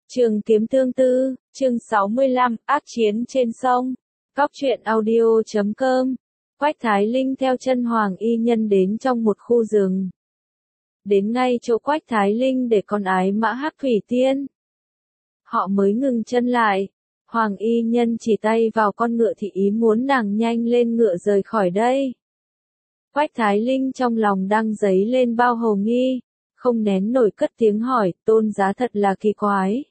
Trường Kiếm Tương Tư, chương 65, ác chiến trên sông. Cóc truyện audio.com. Quách Thái Linh theo chân Hoàng Y Nhân đến trong một khu rừng. Đến ngay chỗ Quách Thái Linh để con ái mã Hắc Thủy Tiên. Họ mới ngừng chân lại. Hoàng Y Nhân chỉ tay vào con ngựa thị ý muốn nàng nhanh lên ngựa rời khỏi đây. Quách Thái Linh trong lòng đang dấy lên bao hồ nghi, không nén nổi cất tiếng hỏi, tôn giá thật là kỳ quái.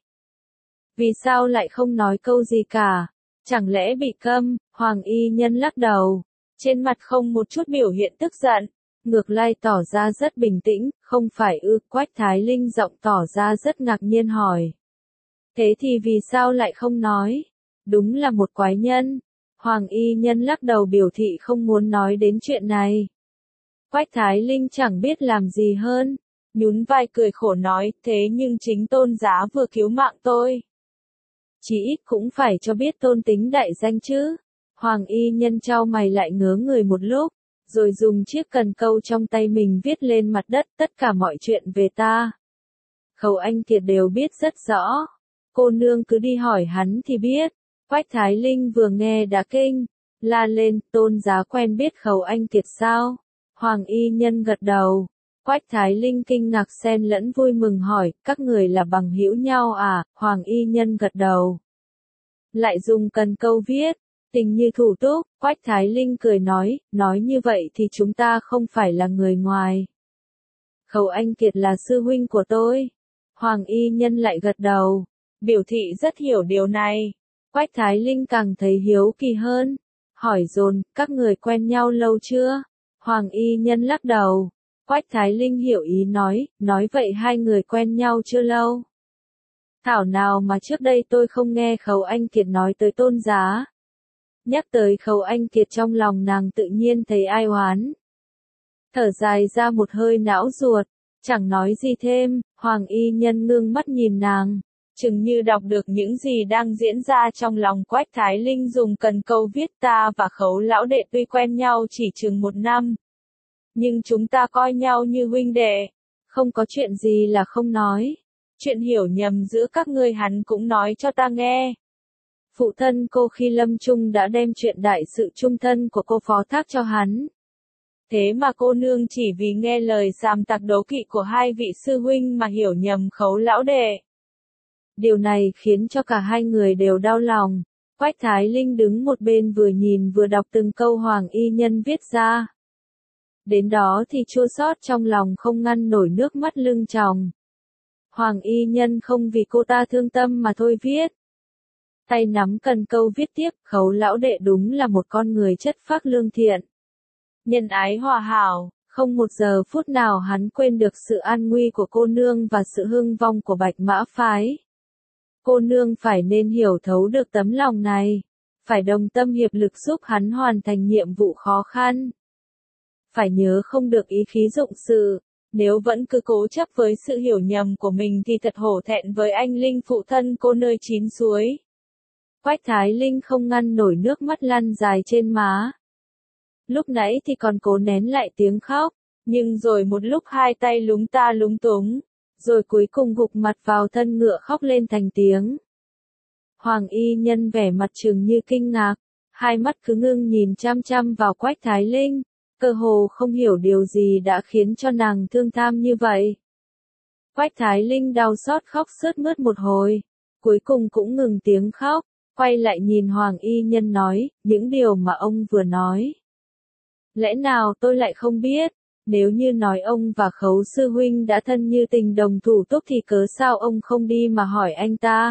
Vì sao lại không nói câu gì cả? Chẳng lẽ bị câm? Hoàng Y Nhân lắc đầu, trên mặt không một chút biểu hiện tức giận, ngược lại tỏ ra rất bình tĩnh, không phải ư? Quách Thái Linh giọng tỏ ra rất ngạc nhiên hỏi. Thế thì vì sao lại không nói? Đúng là một quái nhân. Hoàng Y Nhân lắc đầu biểu thị không muốn nói đến chuyện này. Quách Thái Linh chẳng biết làm gì hơn, nhún vai cười khổ nói, thế nhưng chính tôn giá vừa cứu mạng tôi. Chỉ ít cũng phải cho biết tôn tính đại danh chứ. Hoàng Y Nhân chau mày lại ngớ người một lúc, rồi dùng chiếc cần câu trong tay mình viết lên mặt đất tất cả mọi chuyện về ta. Khấu Anh Kiệt đều biết rất rõ. Cô nương cứ đi hỏi hắn thì biết. Quách Thái Linh vừa nghe đã kinh, la lên, tôn giá quen biết Khấu Anh Kiệt sao? Hoàng Y Nhân gật đầu. Quách Thái Linh kinh ngạc xen lẫn vui mừng hỏi, các người là bằng hữu nhau à? Hoàng Y Nhân gật đầu. Lại dùng cần câu viết, tình như thủ túc. Quách Thái Linh cười nói như vậy thì chúng ta không phải là người ngoài. Khấu Anh Kiệt là sư huynh của tôi. Hoàng Y Nhân lại gật đầu, biểu thị rất hiểu điều này. Quách Thái Linh càng thấy hiếu kỳ hơn, hỏi dồn, các người quen nhau lâu chưa? Hoàng Y Nhân lắc đầu. Quách Thái Linh hiểu ý nói vậy hai người quen nhau chưa lâu. Thảo nào mà trước đây tôi không nghe Khấu Anh Kiệt nói tới tôn giá. Nhắc tới Khấu Anh Kiệt trong lòng nàng tự nhiên thấy ai oán. Thở dài ra một hơi não ruột, chẳng nói gì thêm. Hoàng Y Nhân ngưng mắt nhìn nàng, chừng như đọc được những gì đang diễn ra trong lòng. Quách Thái Linh dùng cần câu viết, ta và Khấu lão đệ tuy quen nhau chỉ chừng 1 năm. Nhưng chúng ta coi nhau như huynh đệ, không có chuyện gì là không nói. Chuyện hiểu nhầm giữa các ngươi hắn cũng nói cho ta nghe. Phụ thân cô khi lâm chung đã đem chuyện đại sự chung thân của cô phó thác cho hắn. Thế mà cô nương chỉ vì nghe lời sàm tặc đố kỵ của hai vị sư huynh mà hiểu nhầm Khấu lão đệ. Điều này khiến cho cả hai người đều đau lòng. Quách Thái Linh đứng một bên vừa nhìn vừa đọc từng câu Hoàng Y Nhân viết ra. Đến đó thì chua xót trong lòng không ngăn nổi nước mắt lưng tròng. Hoàng Y Nhân không vì cô ta thương tâm mà thôi viết. Tay nắm cần câu viết tiếp, Khấu lão đệ đúng là một con người chất phác lương thiện. Nhân ái hòa hảo, không một giờ phút nào hắn quên được sự an nguy của cô nương và sự hưng vong của Bạch Mã phái. Cô nương phải nên hiểu thấu được tấm lòng này, phải đồng tâm hiệp lực giúp hắn hoàn thành nhiệm vụ khó khăn. Phải nhớ không được ý khí dụng sự, nếu vẫn cứ cố chấp với sự hiểu nhầm của mình thì thật hổ thẹn với anh linh phụ thân cô nơi 9 suối. Quách Thái Linh không ngăn nổi nước mắt lăn dài trên má. Lúc nãy thì còn cố nén lại tiếng khóc, nhưng rồi một lúc hai tay lúng ta lúng túng, rồi cuối cùng gục mặt vào thân ngựa khóc lên thành tiếng. Hoàng Y Nhân vẻ mặt chừng như kinh ngạc, hai mắt cứ ngưng nhìn chăm chăm vào Quách Thái Linh, cơ hồ không hiểu điều gì đã khiến cho nàng thương tham như vậy. Quách Thái Linh đau xót khóc sướt mướt một hồi, cuối cùng cũng ngừng tiếng khóc, quay lại nhìn Hoàng Y Nhân nói, những điều mà ông vừa nói. Lẽ nào tôi lại không biết? Nếu như nói ông và Khấu sư huynh đã thân như tình đồng thủ túc thì cớ sao ông không đi mà hỏi anh ta?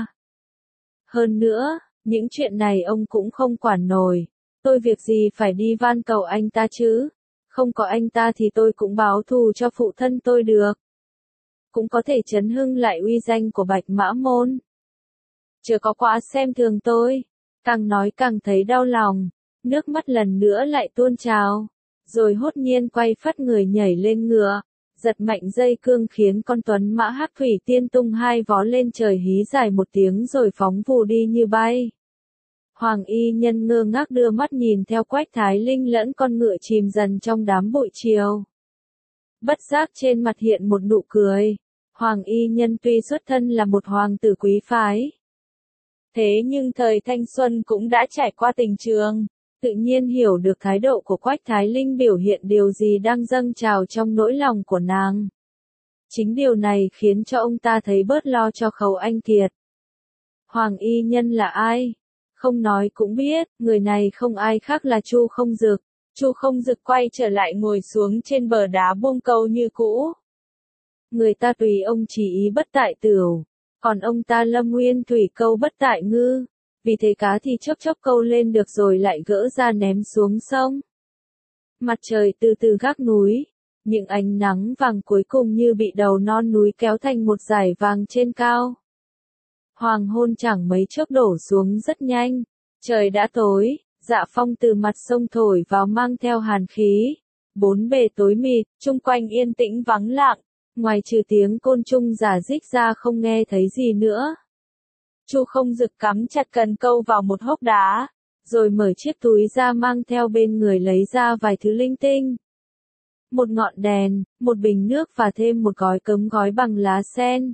Hơn nữa, những chuyện này ông cũng không quản nổi. Tôi việc gì phải đi van cầu anh ta chứ? Không có anh ta thì tôi cũng báo thù cho phụ thân tôi được. Cũng có thể chấn hưng lại uy danh của Bạch Mã Môn. Chưa có quá xem thường tôi. Càng nói càng thấy đau lòng. Nước mắt lần nữa lại tuôn trào. Rồi hốt nhiên quay phắt người nhảy lên ngựa, giật mạnh dây cương khiến con tuấn mã Hắc Thủy Tiên tung hai vó lên trời hí dài một tiếng rồi phóng vù đi như bay. Hoàng Y Nhân ngơ ngác đưa mắt nhìn theo Quách Thái Linh lẫn con ngựa chìm dần trong đám bụi chiều. Bất giác trên mặt hiện một nụ cười. Hoàng Y Nhân tuy xuất thân là một hoàng tử quý phái, thế nhưng thời thanh xuân cũng đã trải qua tình trường, tự nhiên hiểu được thái độ của Quách Thái Linh biểu hiện điều gì đang dâng trào trong nỗi lòng của nàng. Chính điều này khiến cho ông ta thấy bớt lo cho Khấu Anh Kiệt. Hoàng Y Nhân là ai? Không nói cũng biết, người này không ai khác là Chu Không Dực. Chu Không Dực quay trở lại ngồi xuống trên bờ đá buông câu như cũ. Người ta tùy ông chỉ ý bất tại tửu, còn ông ta lâm nguyên thủy câu bất tại ngư. Vì thế cá thì chốc chốc câu lên được rồi lại gỡ ra ném xuống sông. Mặt trời từ từ gác núi, những ánh nắng vàng cuối cùng như bị đầu non núi kéo thành một dải vàng trên cao. Hoàng hôn chẳng mấy chốc đổ xuống rất nhanh, trời đã tối, dạ phong từ mặt sông thổi vào mang theo hàn khí. Bốn bề tối mịt, chung quanh yên tĩnh vắng lặng, ngoài trừ tiếng côn trùng rả rích ra không nghe thấy gì nữa. Chu Không Dực cắm chặt cần câu vào một hốc đá, rồi mở chiếc túi ra mang theo bên người lấy ra vài thứ linh tinh. Một ngọn đèn, một bình nước và thêm một gói cấm gói bằng lá sen.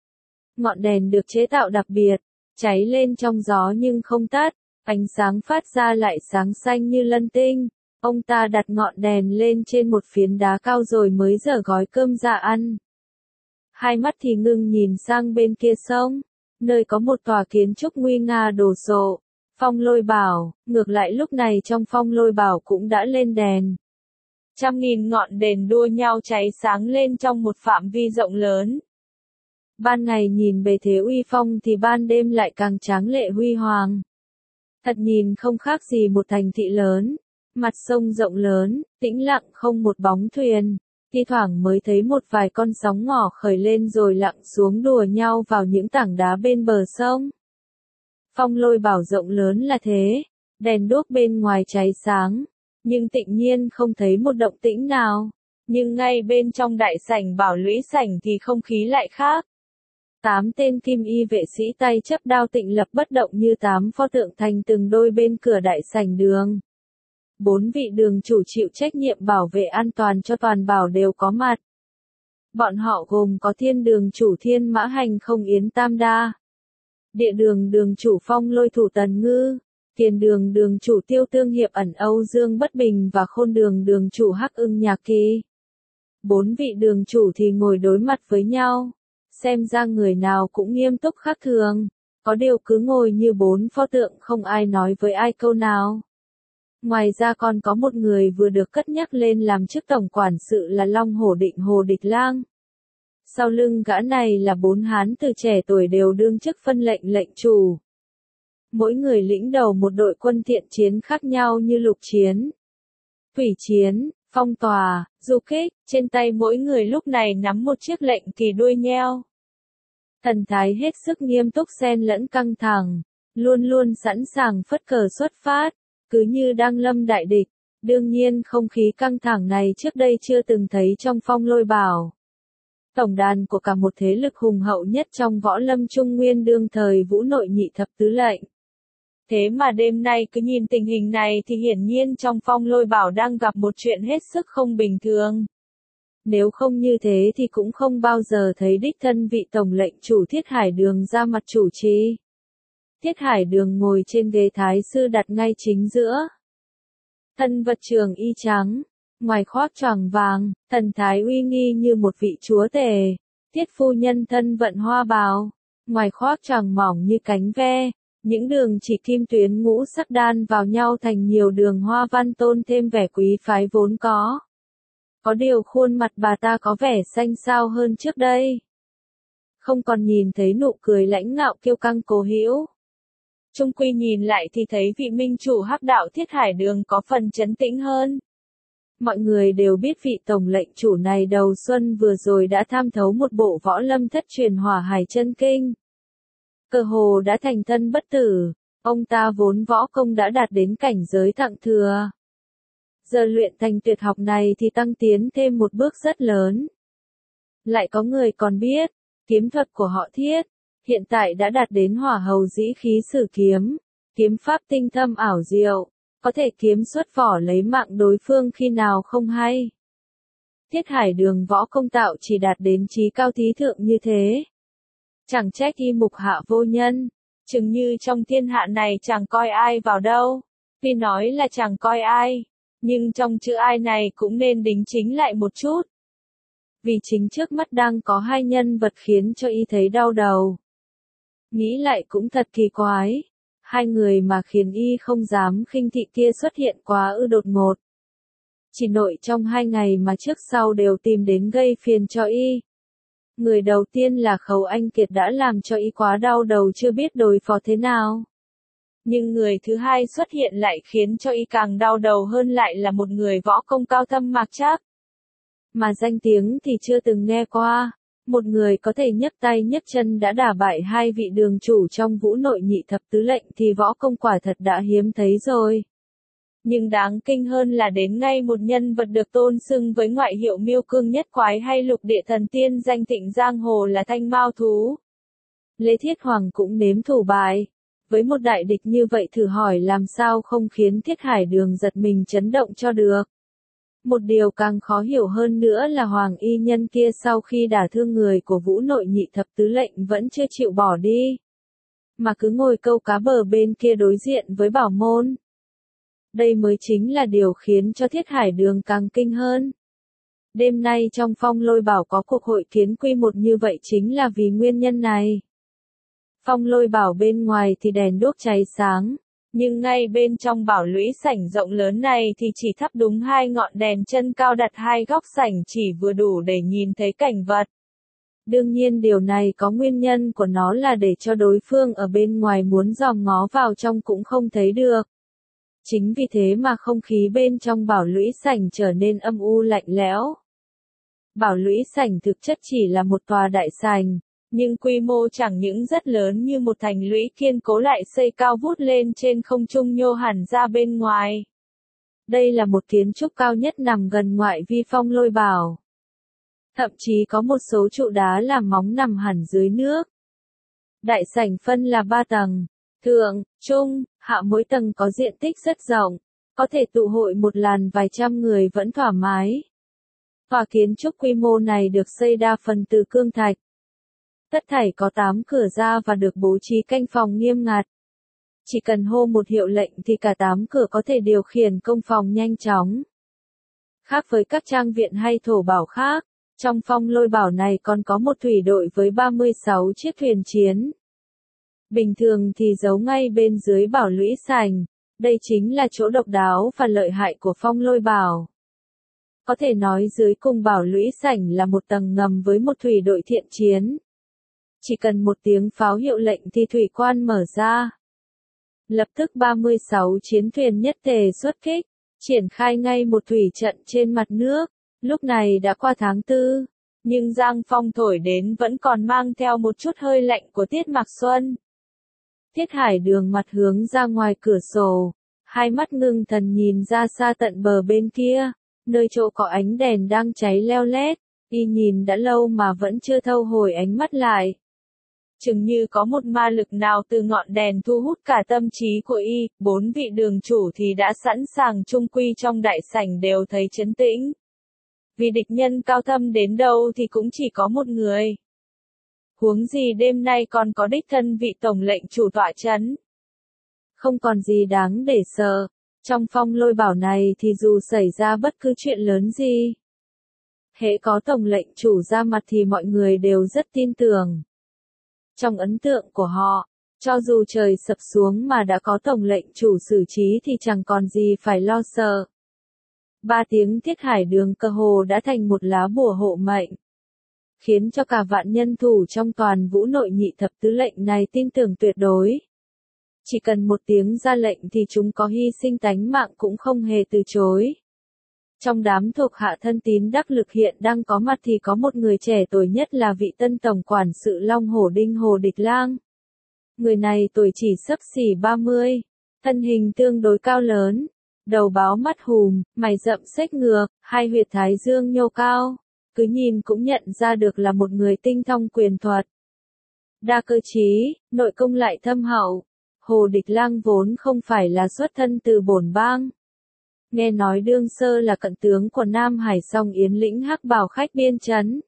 Ngọn đèn được chế tạo đặc biệt, cháy lên trong gió nhưng không tắt, ánh sáng phát ra lại sáng xanh như lân tinh. Ông ta đặt ngọn đèn lên trên một phiến đá cao rồi mới dở gói cơm ra ăn. Hai mắt thì ngưng nhìn sang bên kia sông, nơi có một tòa kiến trúc nguy nga đồ sộ, Phong Lôi Bảo, ngược lại lúc này trong Phong Lôi Bảo cũng đã lên đèn. Trăm nghìn ngọn đèn đua nhau cháy sáng lên trong một phạm vi rộng lớn. Ban ngày nhìn bề thế uy phong thì ban đêm lại càng tráng lệ huy hoàng. Thật nhìn không khác gì một thành thị lớn, mặt sông rộng lớn, tĩnh lặng không một bóng thuyền, thi thoảng mới thấy một vài con sóng ngỏ khởi lên rồi lặng xuống đùa nhau vào những tảng đá bên bờ sông. Phong Lôi Bảo rộng lớn là thế, đèn đuốc bên ngoài cháy sáng, nhưng tịnh nhiên không thấy một động tĩnh nào. Nhưng ngay bên trong đại sảnh Bảo Lũy sảnh thì không khí lại khác. 8 tên kim y vệ sĩ tay chấp đao tịnh lập bất động như 8 pho tượng thành từng đôi bên cửa đại sảnh đường. 4 vị đường chủ chịu trách nhiệm bảo vệ an toàn cho toàn bảo đều có mặt. Bọn họ gồm có Thiên đường chủ Thiên Mã Hành Không Yến Tam Đa, Địa đường đường chủ Phong Lôi Thủ Tần Ngư, Tiền đường đường chủ Tiêu Tương Hiệp Ẩn Âu Dương Bất Bình và Khôn đường đường chủ Hắc Ưng Nhạc Kỳ. 4 vị đường chủ thì ngồi đối mặt với nhau, xem ra người nào cũng nghiêm túc khác thường, có điều cứ ngồi như 4 pho tượng không ai nói với ai câu nào. Ngoài ra còn có một người vừa được cất nhắc lên làm chức tổng quản sự là Long Hổ Định Hồ Địch Lang. Sau lưng gã này là 4 hán từ trẻ tuổi đều đương chức phân lệnh lệnh chủ. Mỗi người lĩnh đầu một đội quân thiện chiến khác nhau như lục chiến, thủy chiến, phong tòa, du kích, trên tay mỗi người lúc này nắm một chiếc lệnh kỳ đuôi nheo. Thần thái hết sức nghiêm túc xen lẫn căng thẳng, luôn luôn sẵn sàng phất cờ xuất phát, cứ như đang lâm đại địch. Đương nhiên không khí căng thẳng này trước đây chưa từng thấy trong Phong Lôi Bảo. Tổng đàn của cả một thế lực hùng hậu nhất trong võ lâm Trung Nguyên đương thời Vũ Nội Nhị Thập Tứ Lệnh. Thế mà đêm nay cứ nhìn tình hình này thì hiển nhiên trong Phong Lôi Bảo đang gặp một chuyện hết sức không bình thường. Nếu không như thế thì cũng không bao giờ thấy đích thân vị tổng lệnh chủ Thiết Hải Đường ra mặt chủ trì. Thiết Hải Đường ngồi trên ghế thái sư đặt ngay chính giữa. Thân vật trường y trắng, ngoài khoác choàng vàng, thần thái uy nghi như một vị chúa tể. Tiết phu nhân thân vận hoa bào, ngoài khoác choàng mỏng như cánh ve, những đường chỉ kim tuyến ngũ sắc đan vào nhau thành nhiều đường hoa văn tôn thêm vẻ quý phái vốn có. Có điều khuôn mặt bà ta có vẻ xanh xao hơn trước đây. Không còn nhìn thấy nụ cười lãnh ngạo kiêu căng cố hữu. Chung quy nhìn lại thì thấy vị minh chủ Hắc Đạo Thiết Hải Đường có phần trấn tĩnh hơn. Mọi người đều biết vị tổng lệnh chủ này đầu xuân vừa rồi đã tham thấu một bộ võ lâm thất truyền Hỏa Hải Chân Kinh. Cơ hồ đã thành thân bất tử, ông ta vốn võ công đã đạt đến cảnh giới thượng thừa. Giờ luyện thành tuyệt học này thì tăng tiến thêm một bước rất lớn. Lại có người còn biết, kiếm thuật của họ Thiết, hiện tại đã đạt đến hỏa hầu dĩ khí sử kiếm, kiếm pháp tinh thâm ảo diệu, có thể kiếm xuất vỏ lấy mạng đối phương khi nào không hay. Thiết Hải Đường võ công tạo chỉ đạt đến chí cao thí thượng như thế. Chẳng trách y mục hạ vô nhân, chừng như trong thiên hạ này chẳng coi ai vào đâu. Tuy nói là chẳng coi ai, nhưng trong chữ ai này cũng nên đính chính lại một chút. Vì chính trước mắt đang có hai nhân vật khiến cho y thấy đau đầu. Nghĩ lại cũng thật kỳ quái, hai người mà khiến y không dám khinh thị kia xuất hiện quá đột ngột. Chỉ nội trong 2 ngày mà trước sau đều tìm đến gây phiền cho y. Người đầu tiên là Khấu Anh Kiệt đã làm cho y quá đau đầu chưa biết đối phó thế nào. Nhưng người thứ hai xuất hiện lại khiến cho y càng đau đầu hơn, lại là một người võ công cao thâm Mạc Trác. Mà danh tiếng thì chưa từng nghe qua, một người có thể nhấc tay nhấc chân đã đả bại 2 vị đường chủ trong Vũ Nội Nhị Thập Tứ Lệnh thì võ công quả thật đã hiếm thấy rồi. Nhưng đáng kinh hơn là đến ngay một nhân vật được tôn xưng với ngoại hiệu Miêu Cương Nhất Quái hay Lục Địa Thần Tiên danh thịnh giang hồ là Thanh Mao Thú. Lê Thiết Hoàng cũng nếm thử bại. Với một đại địch như vậy thử hỏi làm sao không khiến Thiết Hải Đường giật mình chấn động cho được. Một điều càng khó hiểu hơn nữa là Hoàng y nhân kia sau khi đả thương người của Vũ Nội Nhị Thập Tứ Lệnh vẫn chưa chịu bỏ đi. Mà cứ ngồi câu cá bờ bên kia đối diện với Bảo Môn. Đây mới chính là điều khiến cho Thiết Hải Đường càng kinh hơn. Đêm nay trong Phong Lôi Bảo có cuộc hội kiến quy một như vậy chính là vì nguyên nhân này. Phong Lôi Bảo bên ngoài thì đèn đuốc cháy sáng, nhưng ngay bên trong bảo lũy sảnh rộng lớn này thì chỉ thắp đúng 2 ngọn đèn chân cao đặt 2 góc sảnh chỉ vừa đủ để nhìn thấy cảnh vật. Đương nhiên điều này có nguyên nhân của nó là để cho đối phương ở bên ngoài muốn dòm ngó vào trong cũng không thấy được. Chính vì thế mà không khí bên trong bảo lũy sảnh trở nên âm u lạnh lẽo. Bảo lũy sảnh thực chất chỉ là một tòa đại sảnh, nhưng quy mô chẳng những rất lớn như một thành lũy kiên cố lại xây cao vút lên trên không trung nhô hẳn ra bên ngoài. Đây là một kiến trúc cao nhất nằm gần ngoại vi Phong Lôi Bảo. Thậm chí có một số trụ đá làm móng nằm hẳn dưới nước. Đại sảnh phân là 3 tầng, thượng, trung, hạ, mỗi tầng có diện tích rất rộng, có thể tụ hội một làn vài trăm người vẫn thoải mái. Tòa kiến trúc quy mô này được xây đa phần từ cương thạch. Tất thảy có 8 cửa ra và được bố trí canh phòng nghiêm ngặt. Chỉ cần hô một hiệu lệnh thì cả 8 cửa có thể điều khiển công phòng nhanh chóng. Khác với các trang viện hay thổ bảo khác, trong Phong Lôi Bảo này còn có một thủy đội với 36 chiếc thuyền chiến. Bình thường thì giấu ngay bên dưới bảo lũy sảnh, đây chính là chỗ độc đáo và lợi hại của Phong Lôi Bảo. Có thể nói dưới cùng bảo lũy sảnh là một tầng ngầm với một thủy đội thiện chiến. Chỉ cần một tiếng pháo hiệu lệnh thì thủy quan mở ra. Lập tức 36 chiến thuyền nhất tề xuất kích, triển khai ngay một thủy trận trên mặt nước. Lúc này đã qua tháng 4, nhưng giang phong thổi đến vẫn còn mang theo một chút hơi lạnh của tiết mạc xuân. Thiết Hải Đường mặt hướng ra ngoài cửa sổ, hai mắt ngưng thần nhìn ra xa tận bờ bên kia, nơi chỗ có ánh đèn đang cháy leo lét, y nhìn đã lâu mà vẫn chưa thâu hồi ánh mắt lại. Chừng như có một ma lực nào từ ngọn đèn thu hút cả tâm trí của y, 4 vị đường chủ thì đã sẵn sàng chung quy trong đại sảnh đều thấy trấn tĩnh. Vì địch nhân cao thâm đến đâu thì cũng chỉ có một người. Huống gì đêm nay còn có đích thân vị tổng lệnh chủ tọa trấn. Không còn gì đáng để sợ, trong Phong Lôi Bảo này thì dù xảy ra bất cứ chuyện lớn gì, hễ có tổng lệnh chủ ra mặt thì mọi người đều rất tin tưởng. Trong ấn tượng của họ, cho dù trời sập xuống mà đã có tổng lệnh chủ xử trí thì chẳng còn gì phải lo sợ. 3 tiếng Thiết Hải Đường cơ hồ đã thành một lá bùa hộ mệnh, khiến cho cả vạn nhân thủ trong toàn Vũ Nội Nhị Thập Tứ Lệnh này tin tưởng tuyệt đối. Chỉ cần một tiếng ra lệnh thì chúng có hy sinh tánh mạng cũng không hề từ chối. Trong đám thuộc hạ thân tín đắc lực hiện đang có mặt thì có một người trẻ tuổi nhất là vị tân tổng quản sự Long Hổ Đinh Hồ Địch Lang. Người này tuổi chỉ xấp xỉ 30, thân hình tương đối cao lớn, đầu báo mắt hùm, mày rậm xếch ngược, hai huyệt thái dương nhô cao, cứ nhìn cũng nhận ra được là một người tinh thông quyền thuật. Đa cơ trí, nội công lại thâm hậu. Hồ Địch Lang vốn không phải là xuất thân từ bổn bang. nghe nói đương sơ là cận tướng của Nam Hải Song Yến lĩnh hắc bào khách biên trấn.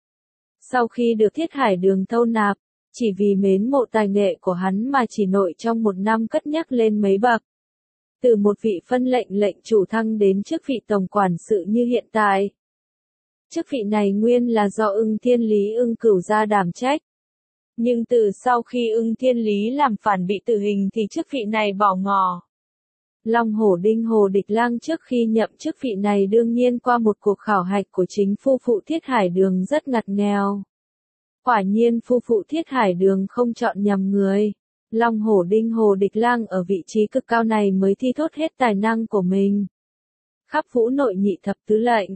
Sau khi được Thiết Hải Đường thâu nạp, chỉ vì mến mộ tài nghệ của hắn mà chỉ nội trong một năm cất nhắc lên mấy bậc. Từ một vị phân lệnh chủ thăng đến chức vị tổng quản sự như hiện tại. Chức vị này nguyên là do Ưng Thiên Lý Ưng Cửu gia đảm trách. Nhưng từ sau khi Ưng Thiên Lý làm phản bị tử hình thì chức vị này bỏ ngỏ. Long Hổ Đinh Hồ Địch Lang trước khi nhậm chức vị này đương nhiên qua một cuộc khảo hạch của chính phu phụ Thiết Hải Đường rất ngặt nghèo. Quả nhiên phu phụ Thiết Hải Đường không chọn nhầm người. Long Hổ Đinh Hồ Địch Lang ở vị trí cực cao này mới thi thốt hết tài năng của mình. Khắp vũ nội nhị thập tứ lệnh,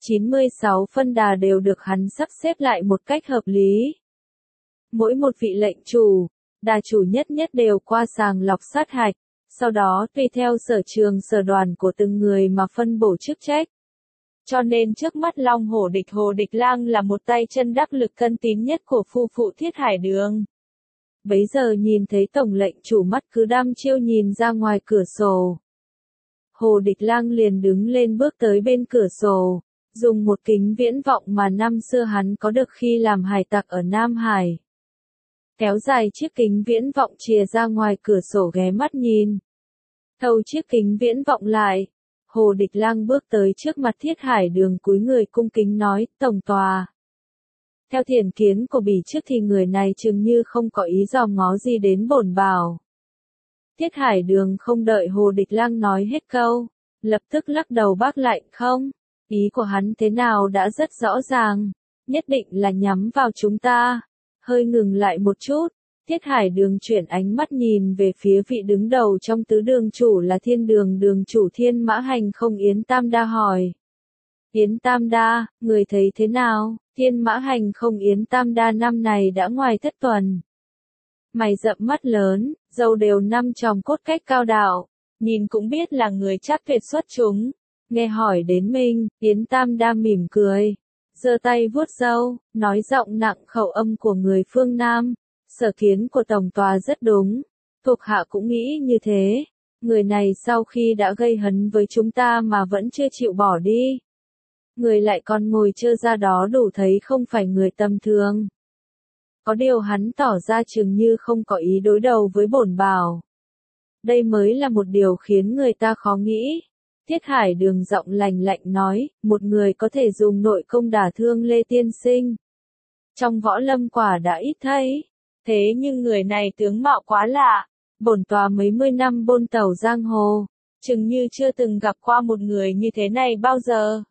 96 phân đà đều được hắn sắp xếp lại một cách hợp lý. Mỗi một vị lệnh chủ, đà chủ nhất đều qua sàng lọc sát hạch, sau đó tùy theo sở trường sở đoàn của từng người mà phân bổ chức trách. Cho nên trước mắt Long Hổ Địch Lang là một tay chân đắc lực thân tín nhất của phu phụ Thiết Hải Đường. Bấy giờ nhìn thấy tổng lệnh chủ mắt cứ đăm chiêu nhìn ra ngoài cửa sổ. Hồ Địch Lang liền đứng lên bước tới bên cửa sổ, dùng một kính viễn vọng mà năm xưa hắn có được khi làm hải tặc ở Nam Hải. Kéo dài chiếc kính viễn vọng chìa ra ngoài cửa sổ ghé mắt nhìn. Thâu chiếc kính viễn vọng lại, Hồ Địch Lang bước tới trước mặt Thiết Hải Đường cúi người cung kính nói, tổng tòa. Theo thiền kiến của bỉ trước thì người này chừng như không có ý dòm ngó gì đến bổn bảo. Thiết Hải Đường không đợi Hồ Địch Lang nói hết câu, lập tức lắc đầu bác lại, không, ý của hắn thế nào đã rất rõ ràng, nhất định là nhắm vào chúng ta. Hơi ngừng lại một chút, Thiết Hải Đường chuyển ánh mắt nhìn về phía vị đứng đầu trong tứ đường chủ là Thiên Đường đường chủ Thiên Mã Hành Không Yến Tam Đa hỏi. Yến Tam Đa, người thấy thế nào? Thiên Mã Hành Không Yến Tam Đa năm này đã ngoài thất tuần. Mày rậm mắt lớn, râu đều năm chòm cốt cách cao đạo, nhìn cũng biết là người chắc tuyệt xuất chúng. Nghe hỏi đến mình, Yến Tam Đa mỉm cười, giơ tay vuốt râu, nói giọng nặng khẩu âm của người phương Nam. Sở kiến của tổng tòa rất đúng, thuộc hạ cũng nghĩ như thế. Người này sau khi đã gây hấn với chúng ta mà vẫn chưa chịu bỏ đi. Người lại còn ngồi trơ ra đó đủ thấy không phải người tầm thường. Có điều hắn tỏ ra chừng như không có ý đối đầu với bổn bảo. Đây mới là một điều khiến người ta khó nghĩ. Thiết Hải Đường giọng lành lạnh nói, một người có thể dùng nội công đả thương Lê Tiên Sinh. Trong võ lâm quả đã ít thấy. Thế nhưng người này tướng mạo quá lạ. Bổn tòa mấy mươi năm bôn tẩu giang hồ, chừng như chưa từng gặp qua một người như thế này bao giờ.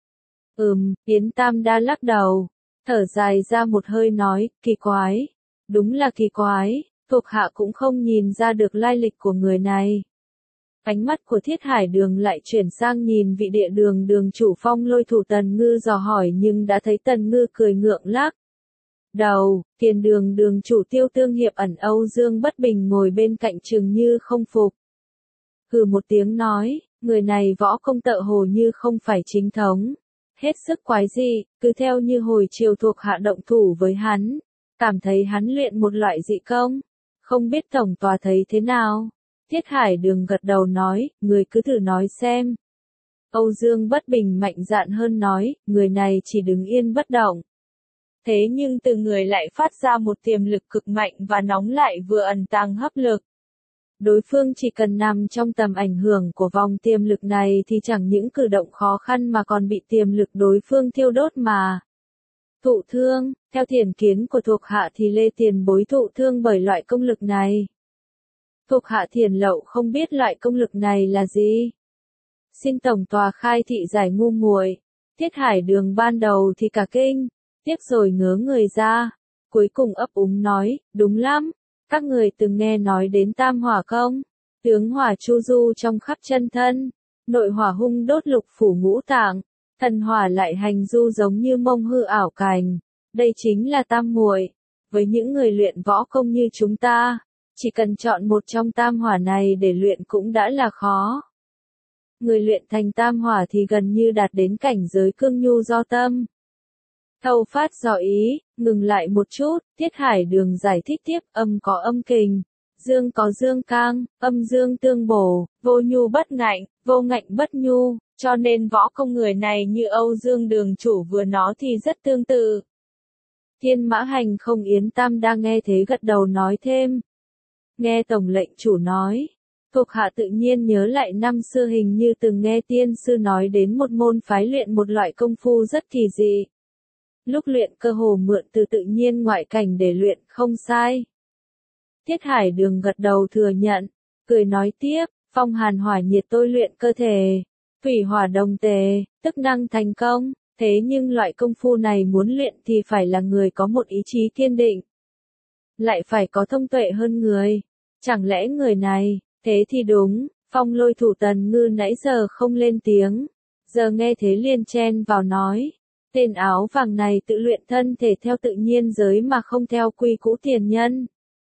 Yến Tam Đa lắc đầu, thở dài ra một hơi nói, kỳ quái. Đúng là kỳ quái, thuộc hạ cũng không nhìn ra được lai lịch của người này. Ánh mắt của Thiết Hải Đường lại chuyển sang nhìn vị địa đường đường chủ Phong Lôi thủ Tần Ngư dò hỏi nhưng đã thấy Tần Ngư cười ngượng lắc đầu. Tiền đường đường chủ Tiêu Tương Hiệp ẩn Âu Dương Bất Bình ngồi bên cạnh chừng như không phục. Hừ một tiếng nói, người này võ công tợ hồ như không phải chính thống. Hết sức quái dị, cứ theo như hồi chiều thuộc hạ động thủ với hắn. Cảm thấy hắn luyện một loại dị công. Không biết tổng tòa thấy thế nào? Thiết Hải Đường gật đầu nói, người cứ thử nói xem. Âu Dương Bất Bình mạnh dạn hơn nói, người này chỉ đứng yên bất động. Thế nhưng từ người lại phát ra một tiềm lực cực mạnh và nóng lại vừa ẩn tàng hấp lực. Đối phương chỉ cần nằm trong tầm ảnh hưởng của vòng tiềm lực này thì chẳng những cử động khó khăn mà còn bị tiềm lực đối phương thiêu đốt mà thụ thương. Theo thiền kiến của thuộc hạ thì Lê Tiền Bối thụ thương bởi loại công lực này. Thuộc hạ Thiền Lậu không biết loại công lực này là gì. Xin tổng tòa khai thị giải ngu muội. Thiết Hải Đường ban đầu thì cả kinh, tiếc rồi ngớ người ra, cuối cùng ấp úng nói, đúng lắm, các người từng nghe nói đến tam hỏa công, tướng hỏa chu du trong khắp chân thân, nội hỏa hung đốt lục phủ ngũ tạng, thần hỏa lại hành du giống như mông hư ảo cành, đây chính là tam muội. Với những người luyện võ công như chúng ta, chỉ cần chọn một trong tam hỏa này để luyện cũng đã là khó. Người luyện thành tam hỏa thì gần như đạt đến cảnh giới cương nhu do tâm. Thâu phát dò ý, ngừng lại một chút, Thiết Hải Đường giải thích tiếp, âm có âm kình, Dương có dương cang, âm dương tương bổ, vô nhu bất ngạnh, vô ngạnh bất nhu, cho nên võ công người này như Âu Dương đường chủ vừa nói thì rất tương tự. Thiên Mã Hành không Yến Tam đang nghe thế gật đầu nói thêm. Nghe tổng lệnh chủ nói, thuộc hạ tự nhiên nhớ lại năm xưa hình như từng nghe tiên sư nói đến một môn phái luyện một loại công phu rất kỳ dị. Lúc luyện cơ hồ mượn từ tự nhiên ngoại cảnh để luyện, không sai. Thiết Hải Đường gật đầu thừa nhận, cười nói tiếp, phong hàn hỏa nhiệt tôi luyện cơ thể, thủy hỏa đồng tề, tức năng thành công, thế nhưng loại công phu này muốn luyện thì phải là người có một ý chí kiên định, lại phải có thông tuệ hơn người. Chẳng lẽ người này, thế thì đúng, Phong Lôi thủ Tần Ngư nãy giờ không lên tiếng, giờ nghe thế liền chen vào nói, tên áo vàng này tự luyện thân thể theo tự nhiên giới mà không theo quy cũ tiền nhân.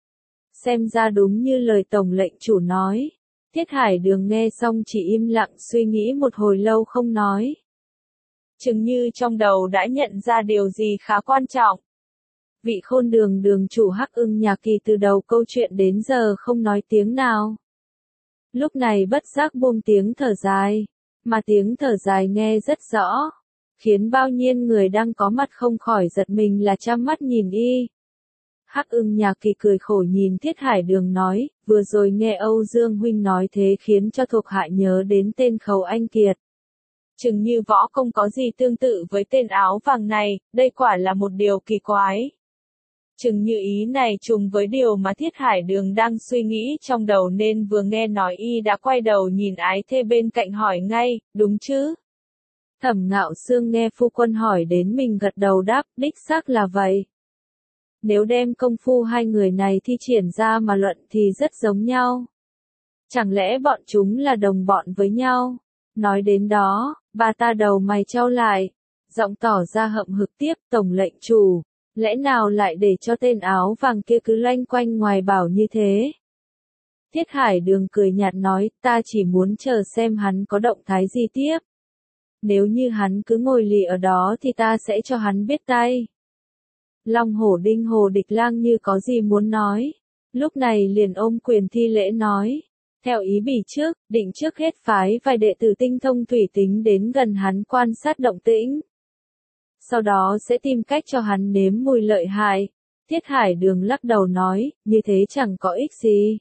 Xem ra đúng như lời tổng lệnh chủ nói. Thiết Hải Đường nghe xong chỉ im lặng suy nghĩ một hồi lâu không nói. Chừng như trong đầu đã nhận ra điều gì khá quan trọng. Vị Khôn Đường đường chủ Hắc Ưng Nhà Kỳ từ đầu câu chuyện đến giờ không nói tiếng nào. Lúc này bất giác buông tiếng thở dài, mà tiếng thở dài nghe rất rõ, khiến bao nhiêu người đang có mặt không khỏi giật mình là chăm mắt nhìn y. Hắc Ưng Nhà Kỳ cười khổ nhìn Thiết Hải Đường nói, vừa rồi nghe Âu Dương huynh nói thế khiến cho thuộc hạ nhớ đến tên Khấu Anh Kiệt. Chừng như võ công có gì tương tự với tên áo vàng này, đây quả là một điều kỳ quái. Chừng như ý này trùng với điều mà Thiết Hải Đường đang suy nghĩ trong đầu nên vừa nghe nói y đã quay đầu nhìn ái thê bên cạnh hỏi ngay, đúng chứ? Thẩm Ngạo Xương nghe phu quân hỏi đến mình gật đầu đáp, đích xác là vậy. Nếu đem công phu hai người này thi triển ra mà luận thì rất giống nhau. Chẳng lẽ bọn chúng là đồng bọn với nhau? Nói đến đó, bà ta đầu mày chau lại, giọng tỏ ra hậm hực tiếp, tổng lệnh chủ, lẽ nào lại để cho tên áo vàng kia cứ loanh quanh ngoài bảo như thế? Thiết Hải Đường cười nhạt nói, ta chỉ muốn chờ xem hắn có động thái gì tiếp. Nếu như hắn cứ ngồi lì ở đó thì ta sẽ cho hắn biết tay. Long Hổ Đinh Hồ Địch Lang như có gì muốn nói, lúc này liền ôm quyền thi lễ nói, theo ý bỉ trước, định trước hết phái vài đệ tử tinh thông thủy tính đến gần hắn quan sát động tĩnh. Sau đó sẽ tìm cách cho hắn nếm mùi lợi hại. Thiết Hải Đường lắc đầu nói, như thế chẳng có ích gì.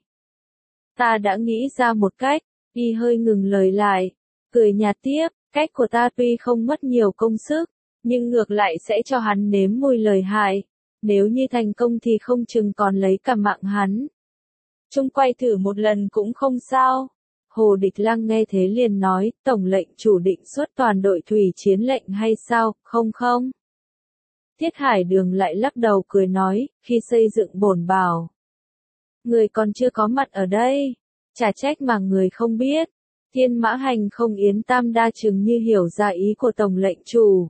Ta đã nghĩ ra một cách, y hơi ngừng lời lại, cười nhạt tiếp, cách của ta tuy không mất nhiều công sức, nhưng ngược lại sẽ cho hắn nếm mùi lợi hại. Nếu như thành công thì không chừng còn lấy cả mạng hắn. Chung quay thử một lần cũng không sao. Hồ Địch Lăng nghe thế liền nói, tổng lệnh chủ định xuất toàn đội thủy chiến lệnh hay sao, không không? Thiết Hải Đường lại lắc đầu cười nói, khi xây dựng bổn bảo. Người còn chưa có mặt ở đây, chả trách mà người không biết. Thiên Mã Hành không Yến Tam đa chừng như hiểu ra ý của tổng lệnh chủ.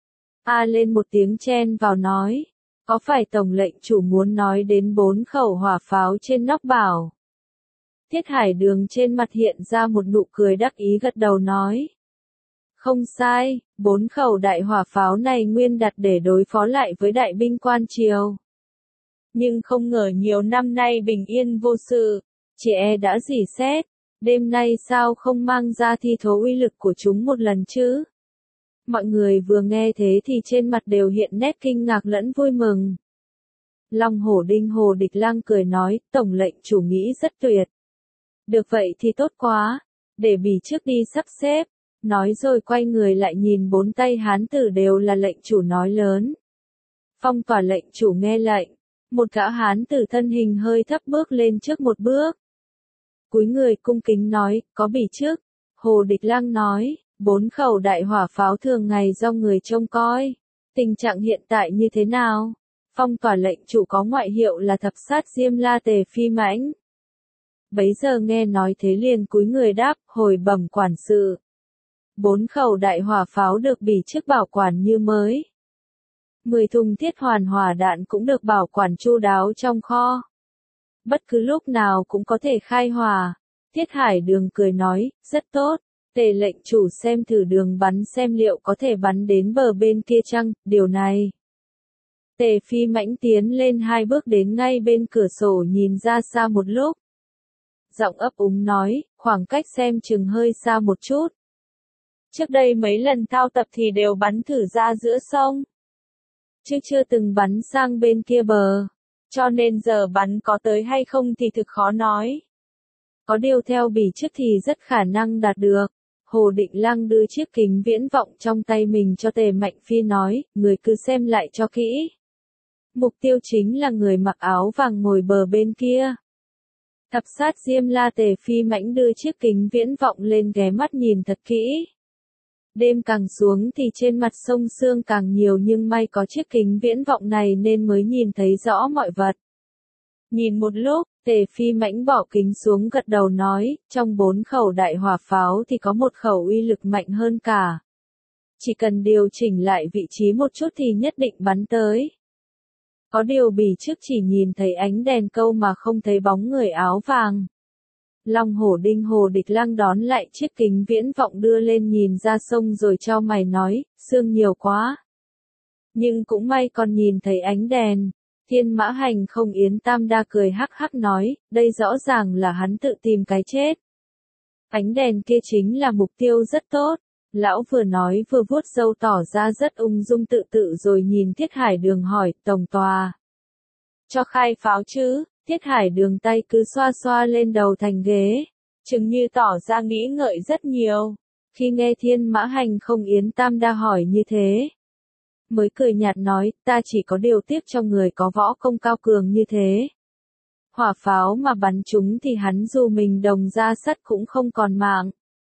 A lên một tiếng chen vào nói, có phải tổng lệnh chủ muốn nói đến 4 khẩu hỏa pháo trên nóc bảo? Thiết Hải Đường trên mặt hiện ra một nụ cười đắc ý gật đầu nói. Không sai, 4 khẩu đại hỏa pháo này nguyên đặt để đối phó lại với đại binh quan triều. Nhưng không ngờ nhiều năm nay bình yên vô sự, chị đã rỉ sét, đêm nay sao không mang ra thi thố uy lực của chúng một lần chứ? Mọi người vừa nghe thế thì trên mặt đều hiện nét kinh ngạc lẫn vui mừng. Long Hổ Đinh Hồ Địch Lang cười nói, tổng lệnh chủ nghĩ rất tuyệt. Được vậy thì tốt quá, để bỉ trước đi sắp xếp. Nói rồi quay người lại nhìn 4 tay hán tử đều là lệnh chủ nói lớn. Phong tỏa lệnh chủ nghe lệnh, một gã hán tử thân hình hơi thấp bước lên trước một bước. Cúi người cung kính nói, có bỉ trước. Hồ Địch Lang nói, 4 khẩu đại hỏa pháo thường ngày do người trông coi. Tình trạng hiện tại như thế nào? Phong tỏa lệnh chủ có ngoại hiệu là thập sát Diêm La Tề Phi Mãnh. Bấy giờ nghe nói thế liền cúi người đáp, hồi bẩm quản sự. 4 khẩu đại hỏa pháo được bỉ trước bảo quản như mới. 10 thùng thiết hoàn hỏa đạn cũng được bảo quản chu đáo trong kho. Bất cứ lúc nào cũng có thể khai hỏa. Thiết Hải Đường cười nói, rất tốt. Tề lệnh chủ xem thử đường bắn xem liệu có thể bắn đến bờ bên kia chăng, điều này. Tề Phi Mãnh tiến lên 2 bước đến ngay bên cửa sổ nhìn ra xa một lúc. Giọng ấp úng nói, khoảng cách xem chừng hơi xa một chút. Trước đây mấy lần thao tập thì đều bắn thử ra giữa sông. Chứ chưa từng bắn sang bên kia bờ. Cho nên giờ bắn có tới hay không thì thực khó nói. Có điều theo bỉ trước thì rất khả năng đạt được. Hồ Định Lăng đưa chiếc kính viễn vọng trong tay mình cho Tề Mạnh Phi nói, người cứ xem lại cho kỹ. Mục tiêu chính là người mặc áo vàng ngồi bờ bên kia. Thập sát Diêm La. Tề Phi Mãnh đưa chiếc kính viễn vọng lên ghé mắt nhìn thật kỹ. Đêm càng xuống thì trên mặt sông sương càng nhiều nhưng may có chiếc kính viễn vọng này nên mới nhìn thấy rõ mọi vật. Nhìn một lúc, Tề Phi Mãnh bỏ kính xuống gật đầu nói, trong 4 khẩu đại hỏa pháo thì có một khẩu uy lực mạnh hơn cả. Chỉ cần điều chỉnh lại vị trí một chút thì nhất định bắn tới. Có điều bỉ trước chỉ nhìn thấy ánh đèn câu mà không thấy bóng người áo vàng. Long Hổ Đinh Hồ Địch Lăng đón lại chiếc kính viễn vọng đưa lên nhìn ra sông rồi chau mày nói, sương nhiều quá. Nhưng cũng may còn nhìn thấy ánh đèn. Thiên Mã Hành không Yến Tam Đa cười hắc hắc nói, đây rõ ràng là hắn tự tìm cái chết. Ánh đèn kia chính là mục tiêu rất tốt. Lão vừa nói vừa vuốt râu tỏ ra rất ung dung tự tự rồi nhìn Thiết Hải Đường hỏi, tổng tòa. Cho khai pháo chứ, Thiết Hải Đường tay cứ xoa xoa lên đầu thành ghế. Chừng như tỏ ra nghĩ ngợi rất nhiều. Khi nghe Thiên Mã Hành không Yến Tam Đa hỏi như thế. Mới cười nhạt nói, ta chỉ có điều tiếc cho người có võ công cao cường như thế. Hỏa pháo mà bắn chúng thì hắn dù mình đồng ra sắt cũng không còn mạng.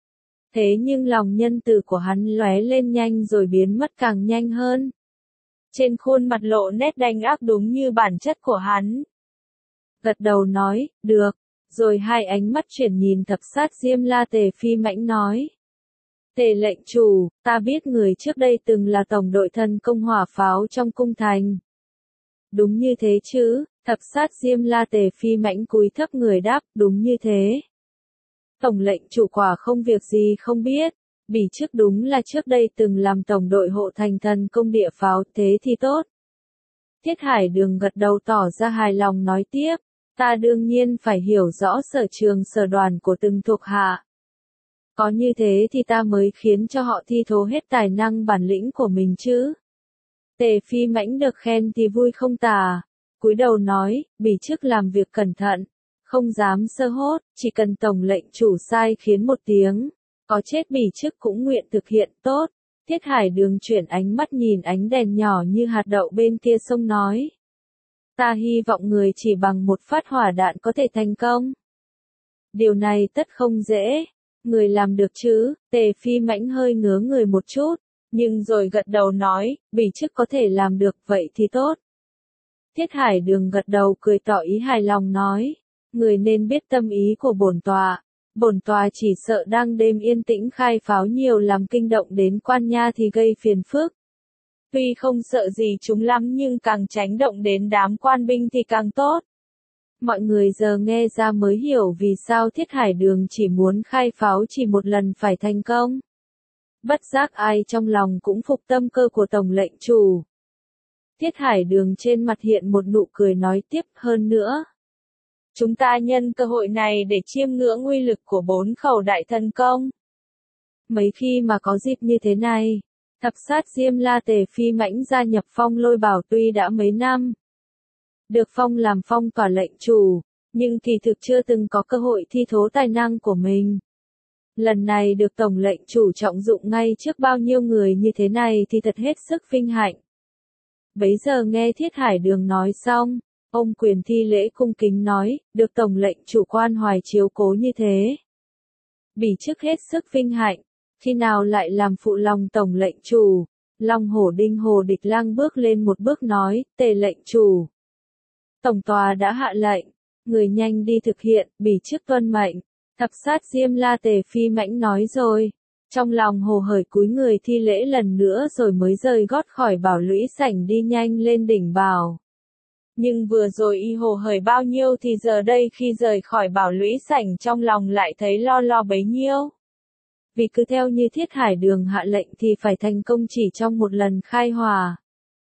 Thế nhưng lòng nhân từ của hắn lóe lên nhanh rồi biến mất càng nhanh hơn. Trên khuôn mặt lộ nét đanh ác đúng như bản chất của hắn. Gật đầu nói, được, rồi hai ánh mắt chuyển nhìn thập sát Diêm La. Tề Phi Mãnh nói. Tề lệnh chủ, ta biết người trước đây từng là tổng đội thần công hỏa pháo trong cung thành. Đúng như thế chứ, thập sát Diêm La. Tề Phi Mãnh cúi thấp người đáp, đúng như thế. Tổng lệnh chủ quả không việc gì không biết, bỉ trước đúng là trước đây từng làm tổng đội hộ thành thần công địa pháo, thế thì tốt. Thiết Hải Đường gật đầu tỏ ra hài lòng nói tiếp, ta đương nhiên phải hiểu rõ sở trường sở đoàn của từng thuộc hạ. Có như thế thì ta mới khiến cho họ thi thố hết tài năng bản lĩnh của mình chứ. Tề Phi Mãnh được khen thì vui không tả, cúi đầu nói, bỉ trước làm việc cẩn thận. Không dám sơ hốt, chỉ cần tổng lệnh chủ sai khiến một tiếng, có chết bỉ trước cũng nguyện thực hiện tốt. Thiết Hải Đường chuyển ánh mắt nhìn ánh đèn nhỏ như hạt đậu bên kia sông nói. Ta hy vọng người chỉ bằng một phát hỏa đạn có thể thành công. Điều này tất không dễ, người làm được chứ, Tề Phi Mãnh hơi ngớ người một chút, nhưng rồi gật đầu nói, bỉ trước có thể làm được vậy thì tốt. Thiết Hải Đường gật đầu cười tỏ ý hài lòng nói. Người nên biết tâm ý của bổn tòa chỉ sợ đang đêm yên tĩnh khai pháo nhiều làm kinh động đến quan nha thì gây phiền phức. Tuy không sợ gì chúng lắm nhưng càng tránh động đến đám quan binh thì càng tốt. Mọi người giờ nghe ra mới hiểu vì sao Thiết Hải Đường chỉ muốn khai pháo chỉ một lần phải thành công. Bất giác ai trong lòng cũng phục tâm cơ của tổng lệnh chủ. Thiết Hải Đường trên mặt hiện một nụ cười nói tiếp hơn nữa. Chúng ta nhân cơ hội này để chiêm ngưỡng uy lực của 4 khẩu đại thần công. Mấy khi mà có dịp như thế này, thập sát Diêm La. Tề Phi Mãnh gia nhập Phong Lôi Bảo tuy đã mấy năm. Được phong làm phong tỏa lệnh chủ, nhưng kỳ thực chưa từng có cơ hội thi thố tài năng của mình. Lần này được tổng lệnh chủ trọng dụng ngay trước bao nhiêu người như thế này thì thật hết sức vinh hạnh. Bấy giờ nghe Thiết Hải Đường nói xong. Ông quyền thi lễ cung kính nói, được tổng lệnh chủ quan hoài chiếu cố như thế. Bỉ trước hết sức vinh hạnh, khi nào lại làm phụ lòng tổng lệnh chủ. Long Hổ Đinh Hồ Địch Lăng bước lên một bước nói, Tề lệnh chủ. Tổng tòa đã hạ lệnh, người nhanh đi thực hiện, bỉ trước tuân mệnh. Thập sát Diêm La. Tề Phi Mãnh nói rồi. Trong lòng hồ hởi cúi người thi lễ lần nữa rồi mới rời gót khỏi bảo lũy sảnh đi nhanh lên đỉnh bảo. Nhưng vừa rồi y hồ hởi bao nhiêu thì giờ đây khi rời khỏi bảo lũy sảnh trong lòng lại thấy lo lo bấy nhiêu. Vì cứ theo như Thiết Hải Đường hạ lệnh thì phải thành công chỉ trong một lần khai hỏa.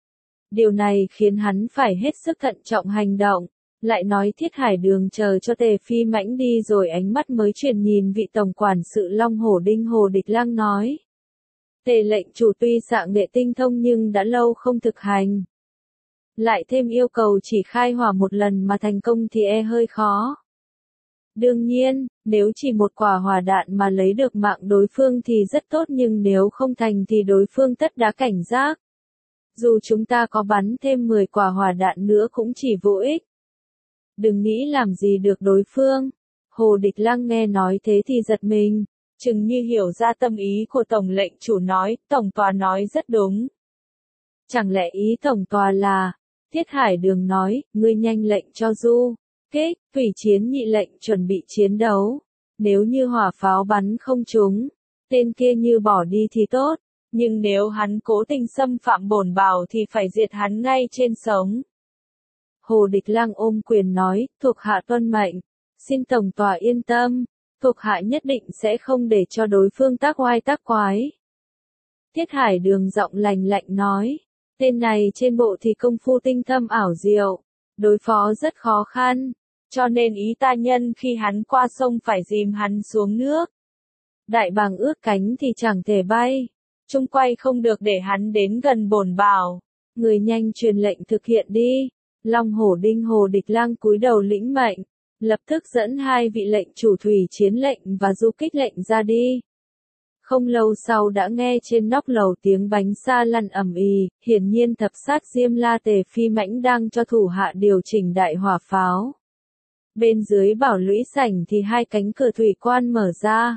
Điều này khiến hắn phải hết sức thận trọng hành động. Lại nói Thiết Hải Đường chờ cho Tề Phi Mãnh đi rồi ánh mắt mới chuyển nhìn vị tổng quản sự Long Hổ Đinh Hồ Địch Lang nói. Tề lệnh chủ tuy xạ nghệ tinh thông nhưng đã lâu không thực hành. Lại thêm yêu cầu chỉ khai hỏa một lần mà thành công thì hơi khó. Đương nhiên, nếu chỉ một quả hỏa đạn mà lấy được mạng đối phương thì rất tốt nhưng nếu không thành thì đối phương tất đã cảnh giác. Dù chúng ta có bắn thêm 10 quả hỏa đạn nữa cũng chỉ vô ích. Đừng nghĩ làm gì được đối phương. Hồ Địch Lang nghe nói thế thì giật mình, chừng như hiểu ra tâm ý của tổng lệnh chủ nói, tổng tòa nói rất đúng. Chẳng lẽ ý tổng tòa là, Thiết Hải Đường nói, ngươi nhanh lệnh cho Du Kích, Thủy Chiến nhị lệnh chuẩn bị chiến đấu. Nếu như hỏa pháo bắn không trúng, tên kia như bỏ đi thì tốt, nhưng nếu hắn cố tình xâm phạm bổn bảo thì phải diệt hắn ngay trên sống. Hồ Địch Lang ôm quyền nói, thuộc hạ tuân mệnh, xin tổng tòa yên tâm, thuộc hạ nhất định sẽ không để cho đối phương tác oai tác quái. Thiết Hải Đường giọng lành lạnh nói, tên này trên bộ thì công phu tinh thâm ảo diệu, đối phó rất khó khăn, cho nên ý ta nhân khi hắn qua sông phải dìm hắn xuống nước. Đại bàng ướt cánh thì chẳng thể bay, chung quay không được để hắn đến gần bổn bảo, người nhanh truyền lệnh thực hiện đi. Long Hổ Đinh Hồ Địch Lang cúi đầu lĩnh mệnh, lập tức dẫn hai vị lệnh chủ Thủy Chiến lệnh và Du Kích lệnh ra đi. Không lâu sau đã nghe trên nóc lầu tiếng bánh xa lăn ầm ĩ, hiển nhiên thập sát Diêm La Tề Phi Mãnh đang cho thủ hạ điều chỉnh đại hỏa pháo. Bên dưới bảo lũy sảnh thì hai cánh cửa thủy quan mở ra.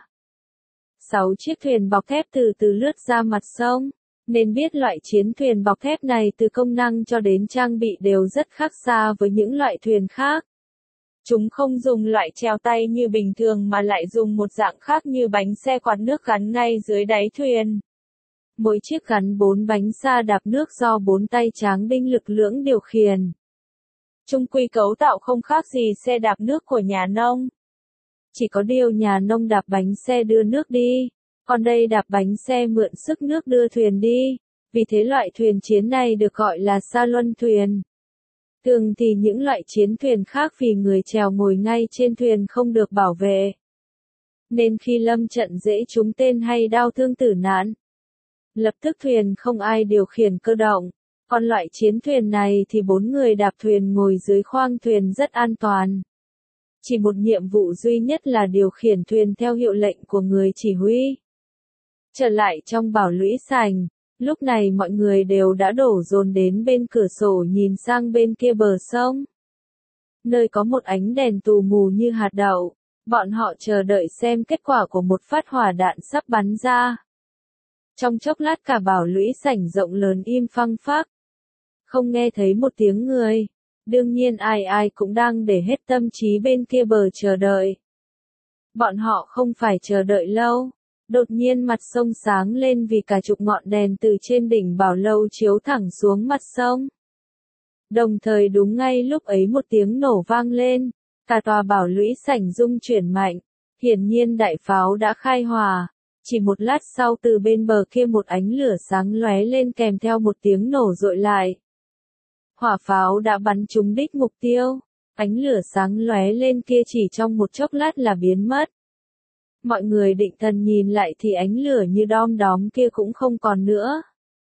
6 chiếc thuyền bọc thép từ từ lướt ra mặt sông. Nên biết loại chiến thuyền bọc thép này từ công năng cho đến trang bị đều rất khác xa với những loại thuyền khác. Chúng không dùng loại treo tay như bình thường mà lại dùng một dạng khác như bánh xe quạt nước gắn ngay dưới đáy thuyền. Mỗi chiếc gắn 4 bánh xa đạp nước do 4 tay tráng binh lực lưỡng điều khiển. Chung quy cấu tạo không khác gì xe đạp nước của nhà nông. Chỉ có điều nhà nông đạp bánh xe đưa nước đi. Còn đây đạp bánh xe mượn sức nước đưa thuyền đi, vì thế loại thuyền chiến này được gọi là sa luân thuyền. Thường thì những loại chiến thuyền khác vì người chèo ngồi ngay trên thuyền không được bảo vệ. Nên khi lâm trận dễ trúng tên hay đau thương tử nạn. Lập tức thuyền không ai điều khiển cơ động, còn loại chiến thuyền này thì 4 người đạp thuyền ngồi dưới khoang thuyền rất an toàn. Chỉ một nhiệm vụ duy nhất là điều khiển thuyền theo hiệu lệnh của người chỉ huy. Trở lại trong bảo lũy sảnh, lúc này mọi người đều đã đổ dồn đến bên cửa sổ nhìn sang bên kia bờ sông. Nơi có một ánh đèn tù mù như hạt đậu, bọn họ chờ đợi xem kết quả của một phát hỏa đạn sắp bắn ra. Trong chốc lát cả bảo lũy sảnh rộng lớn im phăng phắc. Không nghe thấy một tiếng người, đương nhiên ai ai cũng đang để hết tâm trí bên kia bờ chờ đợi. Bọn họ không phải chờ đợi lâu. Đột nhiên mặt sông sáng lên vì cả chục ngọn đèn từ trên đỉnh bảo lâu chiếu thẳng xuống mặt sông. Đồng thời đúng ngay lúc ấy một tiếng nổ vang lên, cả tòa bảo lũy sảnh rung chuyển mạnh, hiển nhiên đại pháo đã khai hỏa. Chỉ một lát sau từ bên bờ kia một ánh lửa sáng lóe lên kèm theo một tiếng nổ dội lại. Hỏa pháo đã bắn trúng đích mục tiêu, ánh lửa sáng lóe lên kia chỉ trong một chốc lát là biến mất. Mọi người định thần nhìn lại thì ánh lửa như đom đóm kia cũng không còn nữa.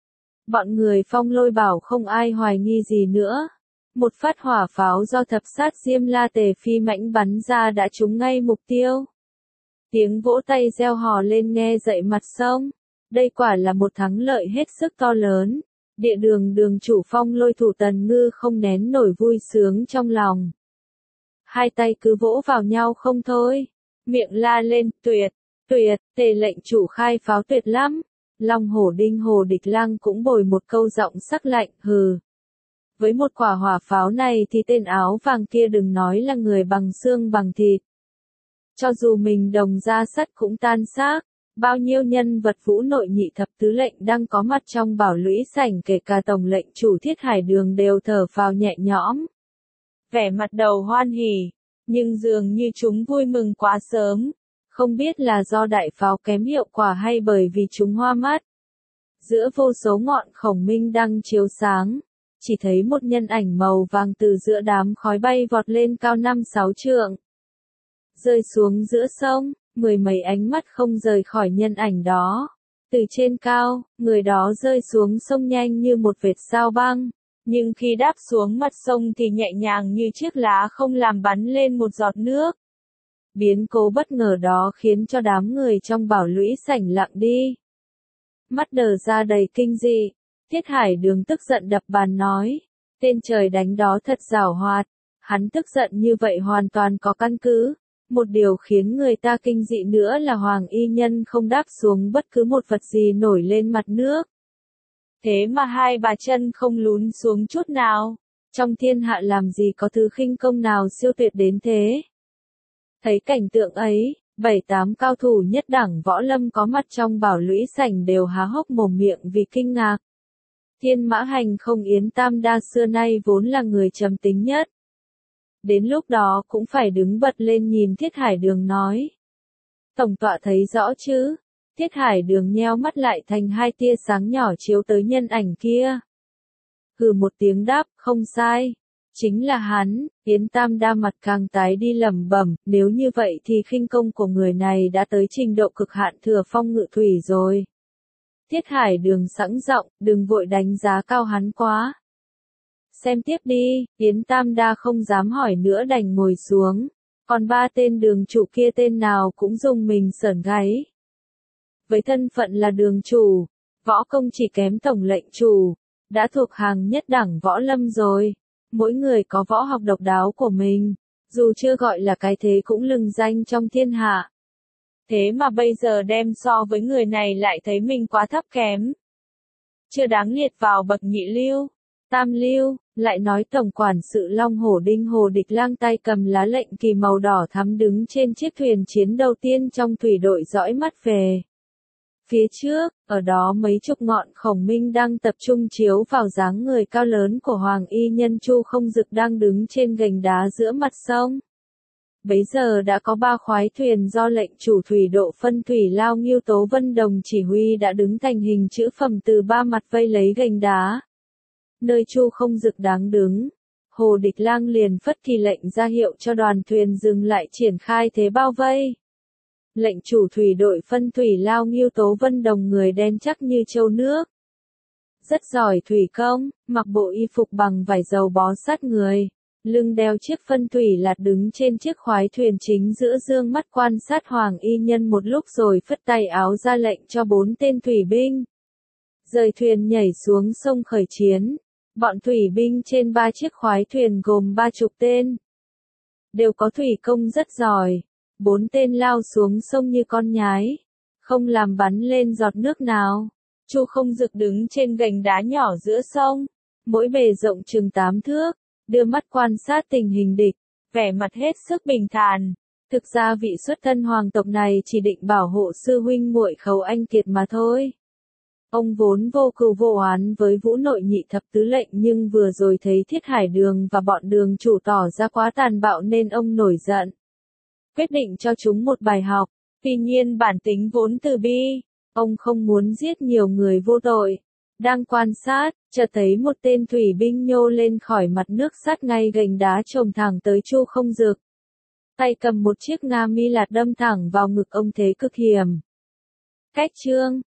Bọn người Phong Lôi bảo không ai hoài nghi gì nữa. Một phát hỏa pháo do thập sát Diêm La Tề Phi Mãnh bắn ra đã trúng ngay mục tiêu. Tiếng vỗ tay reo hò lên nghe dậy mặt sông. Đây quả là một thắng lợi hết sức to lớn. Địa đường đường chủ Phong Lôi thủ Tần Ngư không nén nổi vui sướng trong lòng. Hai tay cứ vỗ vào nhau không thôi. Miệng la lên, tuyệt, tuyệt, Tề lệnh chủ khai pháo tuyệt lắm. Long Hổ Đinh Hồ Địch Lang cũng bồi một câu giọng sắc lạnh, hừ. Với một quả hỏa pháo này thì tên áo vàng kia đừng nói là người bằng xương bằng thịt. Cho dù mình đồng da sắt cũng tan xác, bao nhiêu nhân vật vũ nội nhị thập tứ lệnh đang có mặt trong bảo lũy sảnh kể cả tổng lệnh chủ Thiết Hải Đường đều thở phào nhẹ nhõm. Vẻ mặt đầu hoan hỉ. Nhưng dường như chúng vui mừng quá sớm, không biết là do đại pháo kém hiệu quả hay bởi vì chúng hoa mắt. Giữa vô số ngọn khổng minh đang chiếu sáng, chỉ thấy một nhân ảnh màu vàng từ giữa đám khói bay vọt lên cao 5-6 trượng. Rơi xuống giữa sông, mười mấy ánh mắt không rời khỏi nhân ảnh đó. Từ trên cao, người đó rơi xuống sông nhanh như một vệt sao băng, nhưng khi đáp xuống mặt sông thì nhẹ nhàng như chiếc lá không làm bắn lên một giọt nước. Biến cố bất ngờ đó khiến cho đám người trong bảo lũy sảnh lặng đi. Mắt đờ ra đầy kinh dị, Tiết Hải Đường tức giận đập bàn nói, tên trời đánh đó thật giảo hoạt, hắn tức giận như vậy hoàn toàn có căn cứ. Một điều khiến người ta kinh dị nữa là Hoàng Y Nhân không đáp xuống bất cứ một vật gì nổi lên mặt nước. Thế mà hai bà chân không lún xuống chút nào. Trong thiên hạ làm gì có thứ khinh công nào siêu tuyệt đến thế. Thấy cảnh tượng ấy, 7-8 cao thủ nhất đẳng võ lâm có mặt trong bảo lũy sảnh đều há hốc mồm miệng vì kinh ngạc. Thiên Mã Hành không Yến Tam Đa xưa nay vốn là người trầm tính nhất. Đến lúc đó cũng phải đứng bật lên nhìn Thiết Hải Đường nói. Tổng tọa thấy rõ chứ? Thiết Hải Đường nheo mắt lại thành hai tia sáng nhỏ chiếu tới nhân ảnh kia. Hừ một tiếng đáp, không sai. Chính là hắn. Yến Tam Đa mặt càng tái đi lẩm bẩm, nếu như vậy thì khinh công của người này đã tới trình độ cực hạn thừa phong ngự thủy rồi. Thiết Hải Đường sẵn giọng, đừng vội đánh giá cao hắn quá. Xem tiếp đi, Yến Tam Đa không dám hỏi nữa đành ngồi xuống. Còn ba tên đường chủ kia tên nào cũng dùng mình sởn gáy. Với thân phận là đường chủ, võ công chỉ kém tổng lệnh chủ, đã thuộc hàng nhất đẳng võ lâm rồi. Mỗi người có võ học độc đáo của mình, dù chưa gọi là cái thế cũng lừng danh trong thiên hạ. Thế mà bây giờ đem so với người này lại thấy mình quá thấp kém. Chưa đáng liệt vào bậc nhị lưu, tam lưu, lại nói tổng quản sự Long Hổ Đinh Hồ Địch Lang tay cầm lá lệnh kỳ màu đỏ thắm đứng trên chiếc thuyền chiến đầu tiên trong thủy đội dõi mắt về. Phía trước, ở đó mấy chục ngọn khổng minh đang tập trung chiếu vào dáng người cao lớn của Hoàng Y Nhân Chu Không Dực đang đứng trên gành đá giữa mặt sông. Bấy giờ đã có 3 khoái thuyền do lệnh chủ thủy độ phân thủy Lao Nghiêu Tố Vân Đồng chỉ huy đã đứng thành hình chữ phẩm từ 3 mặt vây lấy gành đá. Nơi Chu Không Dực đáng đứng, Hồ Địch Lang liền phất kỳ lệnh ra hiệu cho đoàn thuyền dừng lại triển khai thế bao vây. Lệnh chủ thủy đội phân thủy Lao Nghiêu Tố Vân Đồng người đen chắc như châu nước. Rất giỏi thủy công, mặc bộ y phục bằng vải dầu bó sát người, lưng đeo chiếc phân thủy lạt đứng trên chiếc khoái thuyền chính giữa dương mắt quan sát Hoàng Y Nhân một lúc rồi phất tay áo ra lệnh cho 4 tên thủy binh. Rời thuyền nhảy xuống sông khởi chiến. Bọn thủy binh trên 3 chiếc khoái thuyền gồm 30 tên. Đều có thủy công rất giỏi. 4 tên lao xuống sông như con nhái. Không làm bắn lên giọt nước nào. Chu Không Dực đứng trên gành đá nhỏ giữa sông. Mỗi bề rộng chừng 8 thước. Đưa mắt quan sát tình hình địch. Vẻ mặt hết sức bình thản. Thực ra vị xuất thân hoàng tộc này chỉ định bảo hộ sư huynh muội Khấu Anh Kiệt mà thôi. Ông vốn vô cừu vô oán với Vũ Nội Nhị Thập Tứ Lệnh nhưng vừa rồi thấy Thiết Hải Đường và bọn đường chủ tỏ ra quá tàn bạo nên ông nổi giận. Quyết định cho chúng một bài học, tuy nhiên bản tính vốn từ bi, ông không muốn giết nhiều người vô tội. Đang quan sát, chợt thấy một tên thủy binh nhô lên khỏi mặt nước sát ngay gành đá chồm thẳng tới Chu Không Dực. Tay cầm một chiếc nga mi lạt đâm thẳng vào ngực ông thế cực hiểm. Cách chương